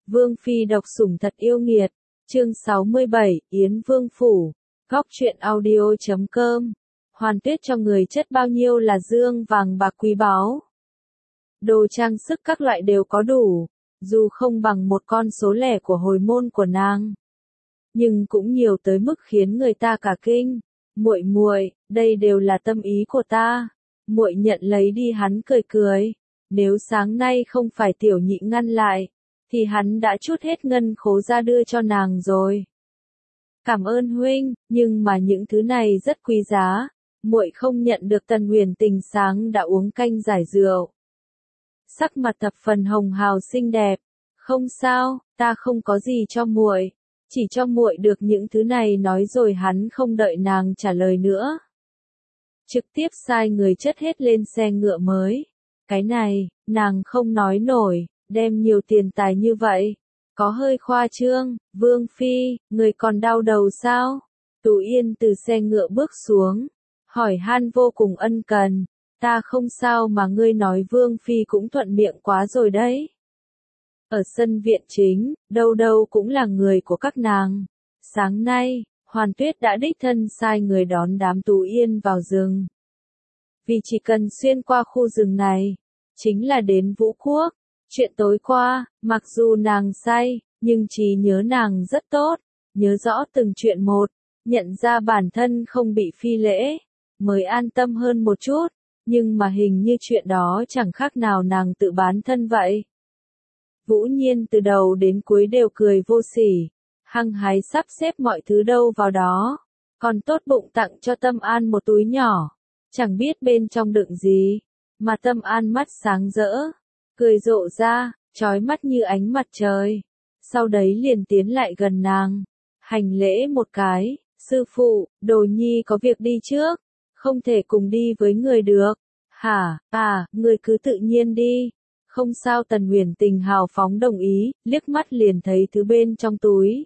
Vương phi độc sủng thật yêu nghiệt. Chương 67, Yến Vương phủ. Góc truyện audio.com. Hoàn Tuyết cho người chất bao nhiêu là dương vàng bạc quý báu. Đồ trang sức các loại đều có đủ, dù không bằng một con số lẻ của hồi môn của nàng, nhưng cũng nhiều tới mức khiến người ta cả kinh. Muội muội, đây đều là tâm ý của ta. Muội nhận lấy đi, hắn cười cười. Nếu sáng nay không phải tiểu nhị ngăn lại, thì hắn đã trút hết ngân khố ra đưa cho nàng rồi. Cảm ơn huynh, nhưng mà những thứ này rất quý giá, muội không nhận được. Tần Huyền Tình sáng đã uống canh giải rượu, sắc mặt thập phần hồng hào xinh đẹp. Không sao, ta không có gì cho muội, chỉ cho muội được những thứ này. Nói rồi hắn không đợi nàng trả lời nữa, trực tiếp sai người chất hết lên xe ngựa mới. Cái này, nàng không nói nổi, đem nhiều tiền tài như vậy, có hơi khoa trương. Vương phi, người còn đau đầu sao? Tú Yên từ xe ngựa bước xuống, hỏi han vô cùng ân cần. Ta không sao mà ngươi nói Vương phi cũng thuận miệng quá rồi đấy. Ở sân viện chính, đâu đâu cũng là người của các nàng. Sáng nay, Hoàn Tuyết đã đích thân sai người đón đám Tú Yên vào rừng. Vì chỉ cần xuyên qua khu rừng này, chính là đến Vũ Quốc. Chuyện tối qua, mặc dù nàng say, nhưng trí nhớ nàng rất tốt, nhớ rõ từng chuyện một, nhận ra bản thân không bị phi lễ, mới an tâm hơn một chút, nhưng mà hình như chuyện đó chẳng khác nào nàng tự bán thân vậy. Vũ Nhiên từ đầu đến cuối đều cười vô sỉ, hăng hái sắp xếp mọi thứ đâu vào đó, còn tốt bụng tặng cho Tâm An một túi nhỏ, chẳng biết bên trong đựng gì, mà Tâm An mắt sáng rỡ, cười rộ ra, chói mắt như ánh mặt trời. Sau đấy liền tiến lại gần nàng, hành lễ một cái. Sư phụ, Đồ Nhi có việc đi trước, không thể cùng đi với người được. Hả, người cứ tự nhiên đi. Không sao. Tần Huyền Tình hào phóng đồng ý, liếc mắt liền thấy thứ bên trong túi.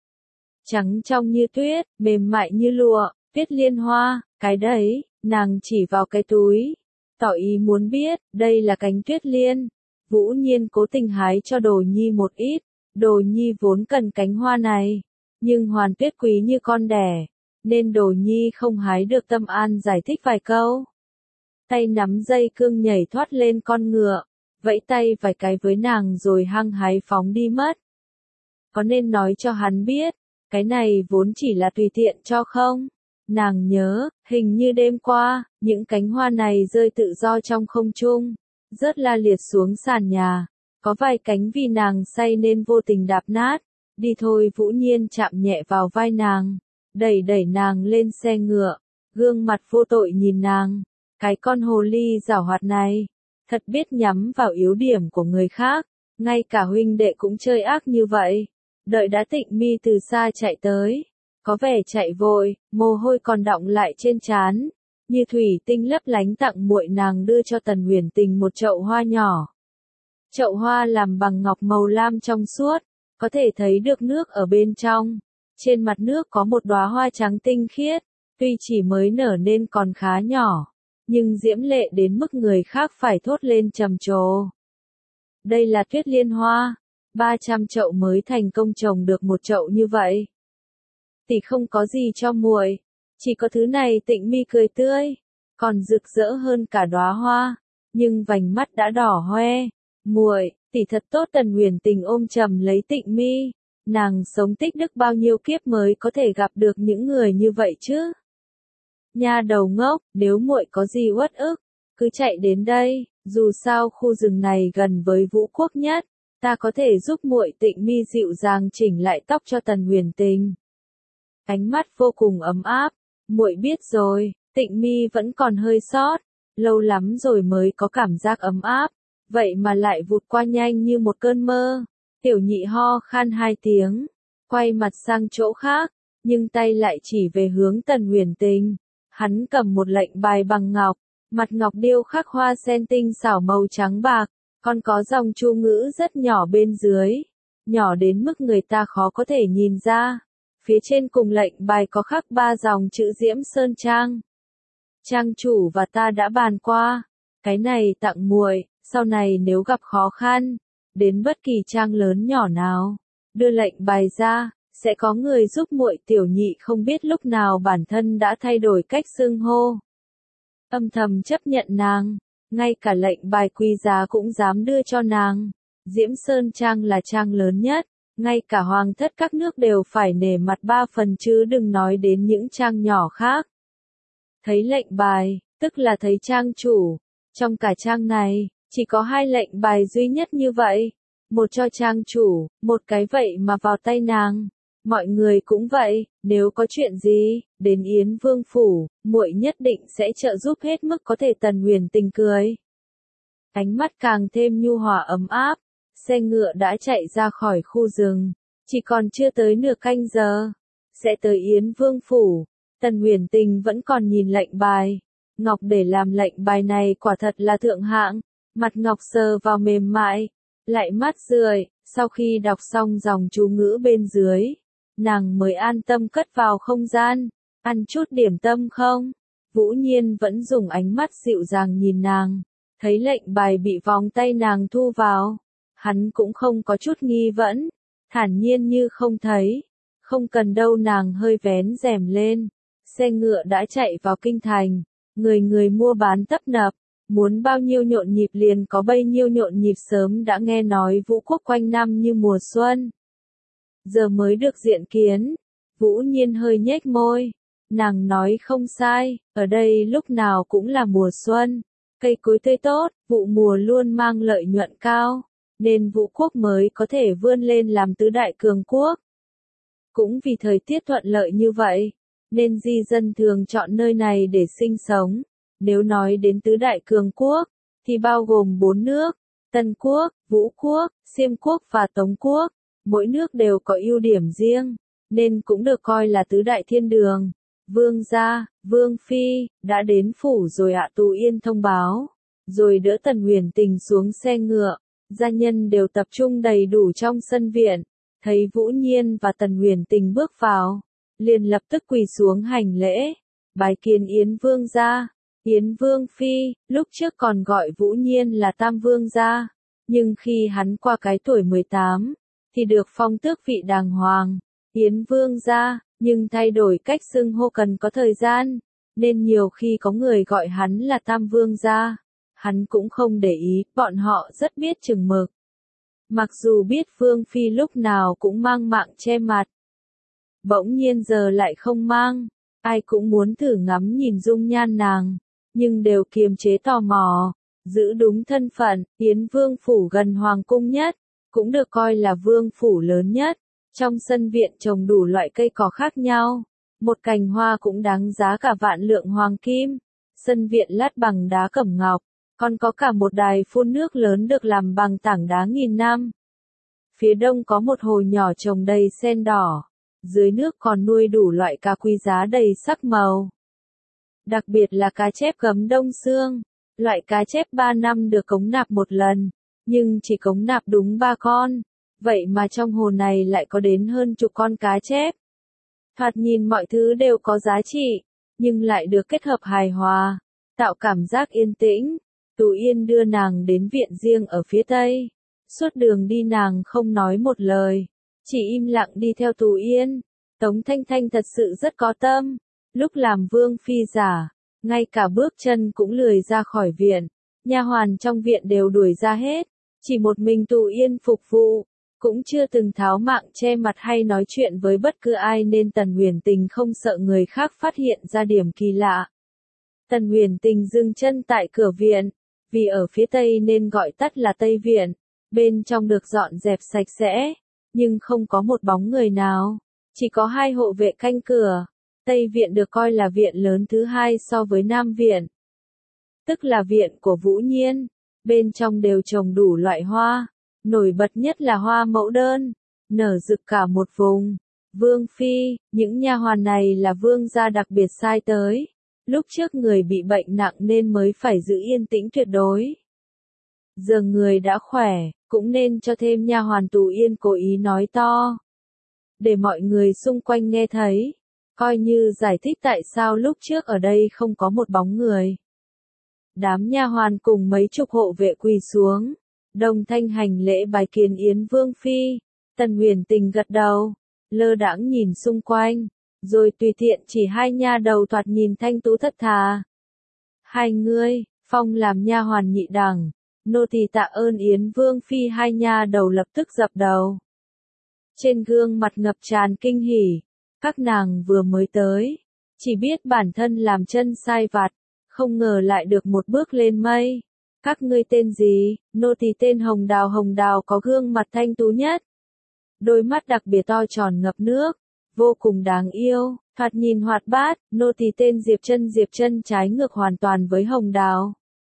Trắng trong như tuyết, mềm mại như lụa, tuyết liên hoa, cái đấy, nàng chỉ vào cái túi, tỏ ý muốn biết, đây là cánh tuyết liên. Vũ Nhiên cố tình hái cho Đồ Nhi một ít, Đồ Nhi vốn cần cánh hoa này, nhưng Hoàn Tuyết quý như con đẻ, nên Đồ Nhi không hái được. Tâm An giải thích vài câu, tay nắm dây cương nhảy thoát lên con ngựa, vẫy tay vài cái với nàng rồi hăng hái phóng đi mất. Có nên nói cho hắn biết, cái này vốn chỉ là tùy tiện cho không? Nàng nhớ, hình như đêm qua, những cánh hoa này rơi tự do trong không trung, rớt la liệt xuống sàn nhà, có vài cánh vì nàng say nên vô tình đạp nát. Đi thôi. Vũ Nhiên chạm nhẹ vào vai nàng, đẩy nàng lên xe ngựa, gương mặt vô tội nhìn nàng. Cái con hồ ly giảo hoạt này, thật biết nhắm vào yếu điểm của người khác, ngay cả huynh đệ cũng chơi ác như vậy. Đợi đã Tịnh Mi từ xa chạy tới, có vẻ chạy vội, mồ hôi còn đọng lại trên trán, như thủy tinh lấp lánh. Tặng muội. Nàng đưa cho Tần Huyền Tình một chậu hoa nhỏ. Chậu hoa làm bằng ngọc màu lam trong suốt, có thể thấy được nước ở bên trong. Trên mặt nước có một đóa hoa trắng tinh khiết, tuy chỉ mới nở nên còn khá nhỏ, nhưng diễm lệ đến mức người khác phải thốt lên trầm trồ. Đây là tuyết liên hoa, 300 chậu mới thành công trồng được một chậu như vậy. Tỷ không có gì cho muội, chỉ có thứ này. Tịnh Mi cười tươi, còn rực rỡ hơn cả đóa hoa, nhưng vành mắt đã đỏ hoe. Muội, tỷ thật tốt. Tần Huyền Tình ôm chầm lấy Tịnh Mi, nàng sống tích đức bao nhiêu kiếp mới có thể gặp được những người như vậy chứ? Nha đầu ngốc, nếu muội có gì uất ức, cứ chạy đến đây, dù sao khu rừng này gần với Vũ Quốc nhất, ta có thể giúp muội. Tịnh Mi dịu dàng chỉnh lại tóc cho Tần Huyền Tình, ánh mắt vô cùng ấm áp. Muội biết rồi. Tịnh Mi vẫn còn hơi sót, lâu lắm rồi mới có cảm giác ấm áp, vậy mà lại vụt qua nhanh như một cơn mơ. Tiểu nhị ho khan 2 tiếng, quay mặt sang chỗ khác, nhưng tay lại chỉ về hướng Tần Huyền Tình. Hắn cầm một lệnh bài bằng ngọc, mặt ngọc điêu khắc hoa sen tinh xảo màu trắng bạc, còn có dòng chú ngữ rất nhỏ bên dưới, nhỏ đến mức người ta khó có thể nhìn ra. Phía trên cùng lệnh bài có khắc 3 dòng chữ Diễm Sơn Trang. Trang chủ và ta đã bàn qua, cái này tặng muội, sau này nếu gặp khó khăn, đến bất kỳ trang lớn nhỏ nào, đưa lệnh bài ra, sẽ có người giúp muội tiểu nhị không biết lúc nào bản thân đã thay đổi cách xưng hô. Âm thầm chấp nhận nàng, ngay cả lệnh bài quý giá cũng dám đưa cho nàng. Diễm Sơn Trang là trang lớn nhất, ngay cả hoàng thất các nước đều phải nể mặt 3 phần chứ đừng nói đến những trang nhỏ khác. Thấy lệnh bài, tức là thấy trang chủ. Trong cả trang này, chỉ có 2 lệnh bài duy nhất như vậy. Một cho trang chủ, một cái vậy mà vào tay nàng. Mọi người cũng vậy, nếu có chuyện gì, đến Yến Vương Phủ, muội nhất định sẽ trợ giúp hết mức có thể. Tần Huyền Tình cười. Ánh mắt càng thêm nhu hòa ấm áp, xe ngựa đã chạy ra khỏi khu rừng, chỉ còn chưa tới nửa canh giờ, sẽ tới Yến Vương Phủ. Tần Huyền Tình vẫn còn nhìn lệnh bài, ngọc để làm lệnh bài này quả thật là thượng hạng, mặt ngọc sờ vào mềm mại, lại mát rượi, sau khi đọc xong dòng chú ngữ bên dưới, nàng mới an tâm cất vào không gian. Ăn chút điểm tâm không? Vũ Nhiên vẫn dùng ánh mắt dịu dàng nhìn nàng, thấy lệnh bài bị vòng tay nàng thu vào, hắn cũng không có chút nghi vấn, thản nhiên như không thấy. Không cần đâu, nàng hơi vén rèm lên, xe ngựa đã chạy vào kinh thành, người người mua bán tấp nập, muốn bao nhiêu nhộn nhịp liền có bấy nhiêu nhộn nhịp. Sớm đã nghe nói Vũ Quốc quanh năm như mùa xuân, giờ mới được diện kiến. Vũ Nhiên hơi nhếch môi, nàng nói không sai, ở đây lúc nào cũng là mùa xuân, cây cối tươi tốt, vụ mùa luôn mang lợi nhuận cao, nên Vũ Quốc mới có thể vươn lên làm tứ đại cường quốc. Cũng vì thời tiết thuận lợi như vậy, nên di dân thường chọn nơi này để sinh sống. Nếu nói đến tứ đại cường quốc, thì bao gồm 4 nước, Tân Quốc, Vũ Quốc, Xiêm Quốc và Tống Quốc. Mỗi nước đều có ưu điểm riêng, nên cũng được coi là tứ đại thiên đường. Vương gia, Vương Phi, đã đến phủ rồi ạ. Tú Yên thông báo, rồi đỡ Tần Huyền Tình xuống xe ngựa. Gia nhân đều tập trung đầy đủ trong sân viện, thấy Vũ Nhiên và Tần Huyền Tình bước vào, liền lập tức quỳ xuống hành lễ, bái kiến Yến Vương gia. Yến Vương Phi, lúc trước còn gọi Vũ Nhiên là Tam Vương gia, nhưng khi hắn qua cái tuổi 18, thì được phong tước vị đàng hoàng, Yến Vương gia, nhưng thay đổi cách xưng hô cần có thời gian, nên nhiều khi có người gọi hắn là Tam Vương gia, hắn cũng không để ý, bọn họ rất biết chừng mực. Mặc dù biết Vương Phi lúc nào cũng mang mạng che mặt, bỗng nhiên giờ lại không mang, ai cũng muốn thử ngắm nhìn dung nhan nàng, nhưng đều kiềm chế tò mò, giữ đúng thân phận. Yến Vương Phủ gần Hoàng Cung nhất, cũng được coi là vương phủ lớn nhất. Trong sân viện trồng đủ loại cây cỏ khác nhau, một cành hoa cũng đáng giá cả vạn lượng hoàng kim. Sân viện lát bằng đá cẩm ngọc, còn có cả một đài phun nước lớn được làm bằng tảng đá nghìn năm. Phía đông có một hồ nhỏ trồng đầy sen đỏ, dưới nước còn nuôi đủ loại cá quý giá đầy sắc màu. Đặc biệt là cá chép gấm đông xương, loại cá chép 3 năm được cống nạp một lần, nhưng chỉ cống nạp đúng 3 con, vậy mà trong hồ này lại có đến hơn chục con cá chép. Thoạt nhìn mọi thứ đều có giá trị, nhưng lại được kết hợp hài hòa, tạo cảm giác yên tĩnh. Tú Yên đưa nàng đến viện riêng ở phía tây. Suốt đường đi nàng không nói một lời, chỉ im lặng đi theo Tú Yên. Tống Thanh Thanh thật sự rất có tâm, lúc làm vương phi giả, ngay cả bước chân cũng lười ra khỏi viện, nha hoàn trong viện đều đuổi ra hết, chỉ một mình Tú Yên phục vụ, cũng chưa từng tháo mạng che mặt hay nói chuyện với bất cứ ai, nên Tần Huyền Tình không sợ người khác phát hiện ra điểm kỳ lạ. Tần Huyền Tình dừng chân tại cửa viện, vì ở phía tây nên gọi tắt là Tây Viện, bên trong được dọn dẹp sạch sẽ, nhưng không có một bóng người nào, chỉ có 2 hộ vệ canh cửa. Tây Viện được coi là viện lớn thứ 2 so với Nam Viện, tức là viện của Vũ Nhiên, bên trong đều trồng đủ loại hoa, nổi bật nhất là hoa mẫu đơn, nở rực cả một vùng. Vương Phi, những nha hoàn này là vương gia đặc biệt sai tới. Lúc trước người bị bệnh nặng nên mới phải giữ yên tĩnh tuyệt đối. Giờ người đã khỏe, cũng nên cho thêm nha hoàn. Tú Yên cố ý nói to, để mọi người xung quanh nghe thấy, coi như giải thích tại sao lúc trước ở đây không có một bóng người. Đám nha hoàn cùng mấy chục hộ vệ quỳ xuống, Đồng thanh hành lễ bái kiến Yến Vương Phi. Tần Huyền Tình gật đầu, lơ đãng nhìn xung quanh, rồi tùy tiện chỉ hai nha đầu thoạt nhìn thanh tú thật thà. Hai ngươi, phong làm nha hoàn nhị đẳng, nô tỳ tạ ơn Yến Vương Phi. Hai nha đầu lập tức dập đầu. Trên gương mặt ngập tràn kinh hỉ, các nàng vừa mới tới, chỉ biết bản thân làm chân sai vặt, không ngờ lại được một bước lên mây. Các ngươi tên gì? Nô tỳ tên Hồng Đào. Hồng Đào có gương mặt thanh tú nhất, đôi mắt đặc biệt to tròn ngập nước, vô cùng đáng yêu, thoạt nhìn hoạt bát. Nô tỳ tên Diệp Chân. Diệp Chân trái ngược hoàn toàn với Hồng Đào.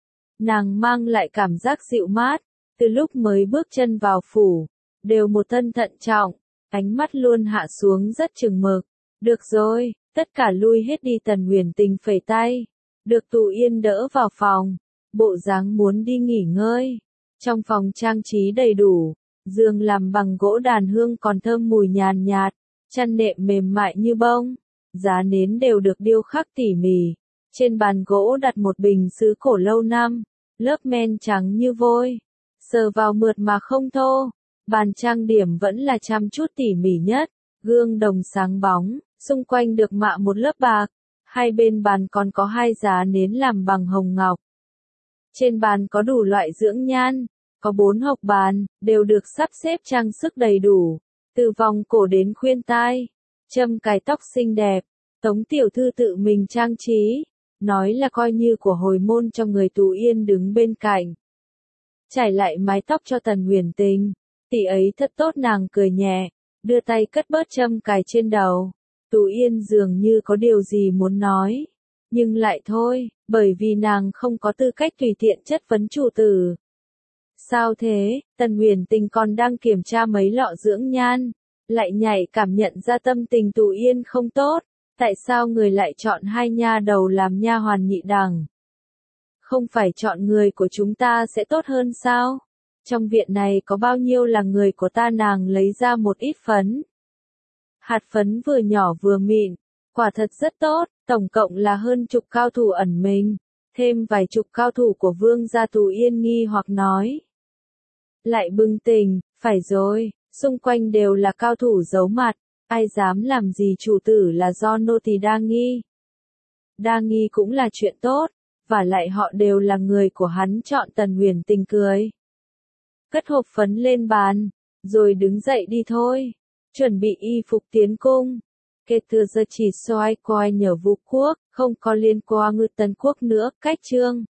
Nàng mang lại cảm giác dịu mát, từ lúc mới bước chân vào phủ, đều một thân thận trọng, ánh mắt luôn hạ xuống rất chừng mực. Được rồi, tất cả lui hết đi. Tần Huyền Tình phẩy tay, được Tù Yên đỡ vào phòng, bộ dáng muốn đi nghỉ ngơi. Trong phòng trang trí đầy đủ, giường làm bằng gỗ đàn hương còn thơm mùi nhàn nhạt, chăn nệm mềm mại như bông, giá nến đều được điêu khắc tỉ mỉ. Trên bàn gỗ đặt một bình sứ cổ lâu năm, lớp men trắng như vôi, sờ vào mượt mà không thô. Bàn trang điểm vẫn là chăm chút tỉ mỉ nhất, gương đồng sáng bóng, xung quanh được mạ một lớp bạc. Hai bên bàn còn có hai giá nến làm bằng hồng ngọc. Trên bàn có đủ loại dưỡng nhan, có 4 hộc bàn, đều được sắp xếp trang sức đầy đủ, từ vòng cổ đến khuyên tai, châm cài tóc xinh đẹp. Tống tiểu thư tự mình trang trí, nói là coi như của hồi môn cho người. Tù Yên đứng bên cạnh, trải lại mái tóc cho Tần Huyền Tình. Tỷ ấy thật tốt. Nàng cười nhẹ, đưa tay cất bớt châm cài trên đầu. Tù Yên dường như có điều gì muốn nói, nhưng lại thôi, bởi vì nàng không có tư cách tùy tiện chất vấn chủ tử. Sao thế? Tần Huyền Tình còn đang kiểm tra mấy lọ dưỡng nhan, lại nhảy cảm nhận ra tâm tình Tù Yên không tốt. Tại sao người lại chọn hai nha đầu làm nha hoàn nhị đẳng? Không phải chọn người của chúng ta sẽ tốt hơn sao? Trong viện này có bao nhiêu là người của ta? Nàng lấy ra một ít phấn. Hạt phấn vừa nhỏ vừa mịn, quả thật rất tốt, tổng cộng là hơn chục cao thủ ẩn mình, thêm vài chục cao thủ của Vương gia. Tù Yên nghi hoặc nói. Lại bừng tỉnh, phải rồi, xung quanh đều là cao thủ giấu mặt, ai dám làm gì chủ tử? Là do nô tỳ đa nghi. Đa nghi cũng là chuyện tốt, và lại họ đều là người của hắn chọn. Tần Huyền Tình cười, cất hộp phấn lên bàn, rồi đứng dậy đi thôi, chuẩn bị y phục tiến cung. Kể từ giờ chỉ xoay quay nhờ Vũ quốc, không có liên quan Ngư Tân quốc nữa. Cách chương